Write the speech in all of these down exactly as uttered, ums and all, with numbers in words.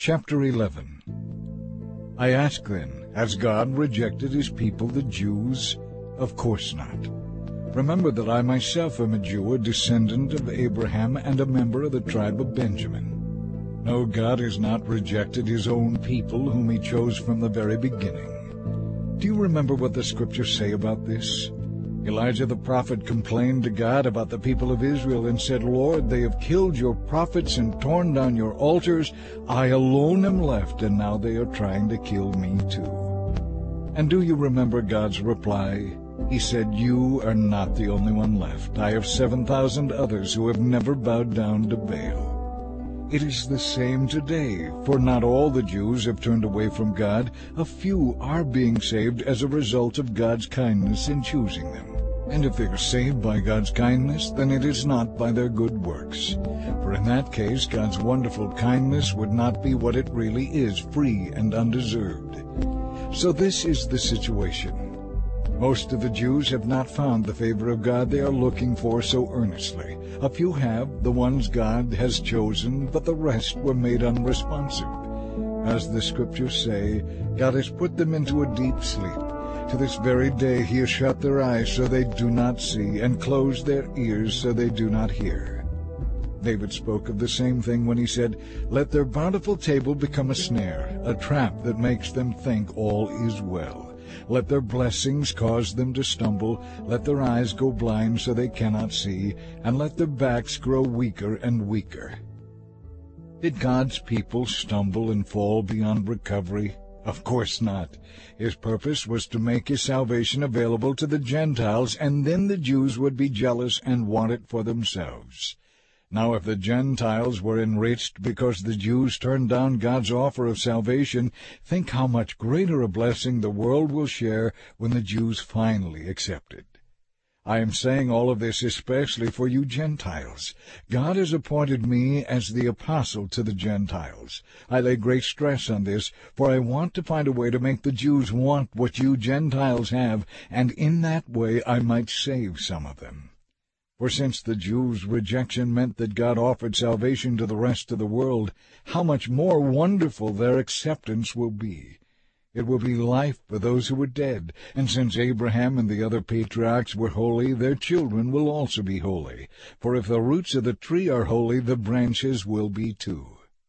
Chapter eleven. I ask then, has God rejected his people, the Jews? Of course not. Remember that I myself am a Jew, a descendant of Abraham, and a member of the tribe of Benjamin. No, God has not rejected his own people, whom he chose from the very beginning. Do you remember what the Scriptures say about this? Elijah the prophet complained to God about the people of Israel and said, Lord, they have killed your prophets and torn down your altars. I alone am left, and now they are trying to kill me too. And do you remember God's reply? He said, You are not the only one left. I have seven thousand others who have never bowed down to Baal. It is the same today, for not all the Jews have turned away from God. A few are being saved as a result of God's kindness in choosing them. And if they are saved by God's kindness, then it is not by their good works. For in that case, God's wonderful kindness would not be what it really is, free and undeserved. So this is the situation. Most of the Jews have not found the favor of God they are looking for so earnestly. A few have, the ones God has chosen, but the rest were made unresponsive. As the Scriptures say, God has put them into a deep sleep. To this very day he has shut their eyes so they do not see, and closed their ears so they do not hear. David spoke of the same thing when he said, Let their bountiful table become a snare, a trap that makes them think all is well. Let their blessings cause them to stumble. Let their eyes go blind so they cannot see, and let their backs grow weaker and weaker. Did God's people stumble and fall beyond recovery? Of course not. His purpose was to make his salvation available to the Gentiles, and then the Jews would be jealous and want it for themselves. Now if the Gentiles were enriched because the Jews turned down God's offer of salvation, think how much greater a blessing the world will share when the Jews finally accept it. I am saying all of this especially for you Gentiles. God has appointed me as the apostle to the Gentiles. I lay great stress on this, for I want to find a way to make the Jews want what you Gentiles have, and in that way I might save some of them. For since the Jews' rejection meant that God offered salvation to the rest of the world, how much more wonderful their acceptance will be. It will be life for those who were dead, and since Abraham and the other patriarchs were holy, their children will also be holy. For if the roots of the tree are holy, the branches will be too.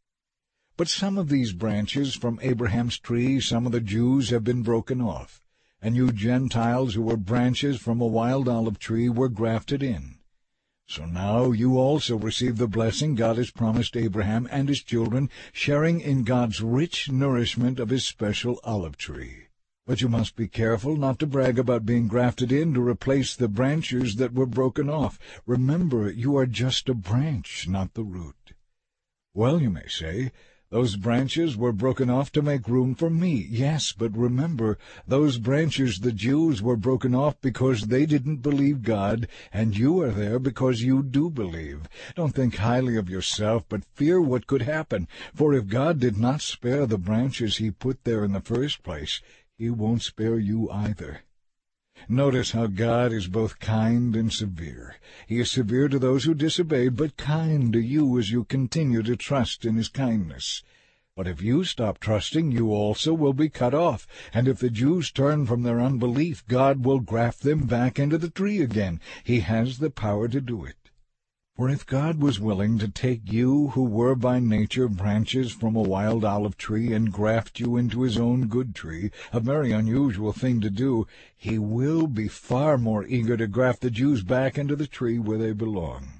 But some of these branches from Abraham's tree, some of the Jews, have been broken off, and you Gentiles who were branches from a wild olive tree were grafted in. So now you also receive the blessing God has promised Abraham and his children, sharing in God's rich nourishment of his special olive tree. But you must be careful not to brag about being grafted in to replace the branches that were broken off. Remember, you are just a branch, not the root. Well, you may say, those branches were broken off to make room for me. Yes, but remember, those branches, the Jews, were broken off because they didn't believe God, and you are there because you do believe. Don't think highly of yourself, but fear what could happen. For if God did not spare the branches he put there in the first place, he won't spare you either. Notice how God is both kind and severe. He is severe to those who disobeyed, but kind to you as you continue to trust in his kindness. But if you stop trusting, you also will be cut off. And if the Jews turn from their unbelief, God will graft them back into the tree again. He has the power to do it. For if God was willing to take you, who were by nature branches from a wild olive tree, and graft you into his own good tree, a very unusual thing to do, he will be far more eager to graft the Jews back into the tree where they belong.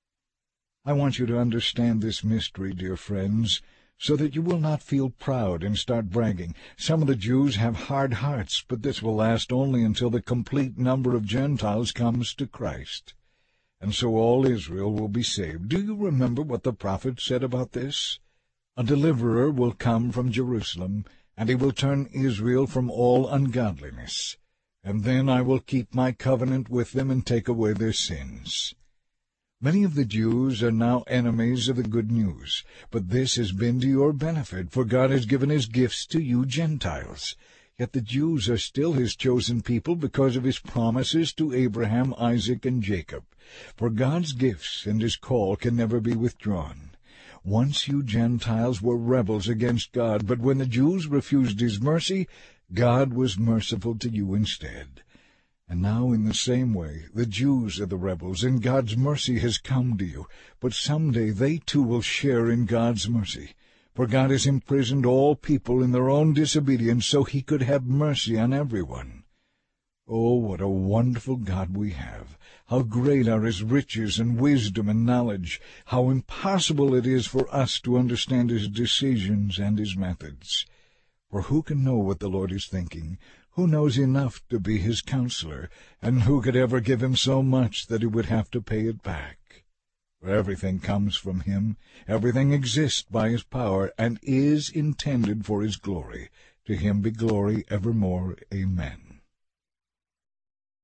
I want you to understand this mystery, dear friends, so that you will not feel proud and start bragging. Some of the Jews have hard hearts, but this will last only until the complete number of Gentiles comes to Christ. And so all Israel will be saved. Do you remember what the prophet said about this? A deliverer will come from Jerusalem, and he will turn Israel from all ungodliness. And then I will keep my covenant with them and take away their sins. Many of the Jews are now enemies of the good news, but this has been to your benefit, for God has given his gifts to you Gentiles. Yet the Jews are still his chosen people because of his promises to Abraham, Isaac, and Jacob. For God's gifts and his call can never be withdrawn. Once you Gentiles were rebels against God, but when the Jews refused his mercy, God was merciful to you instead. And now in the same way, the Jews are the rebels, and God's mercy has come to you. But someday they too will share in God's mercy. For God has imprisoned all people in their own disobedience, so he could have mercy on everyone. Oh, what a wonderful God we have! How great are his riches and wisdom and knowledge! How impossible it is for us to understand his decisions and his methods! For who can know what the Lord is thinking? Who knows enough to be his counselor? And who could ever give him so much that he would have to pay it back? For everything comes from him, everything exists by his power, and is intended for his glory. To him be glory evermore. Amen.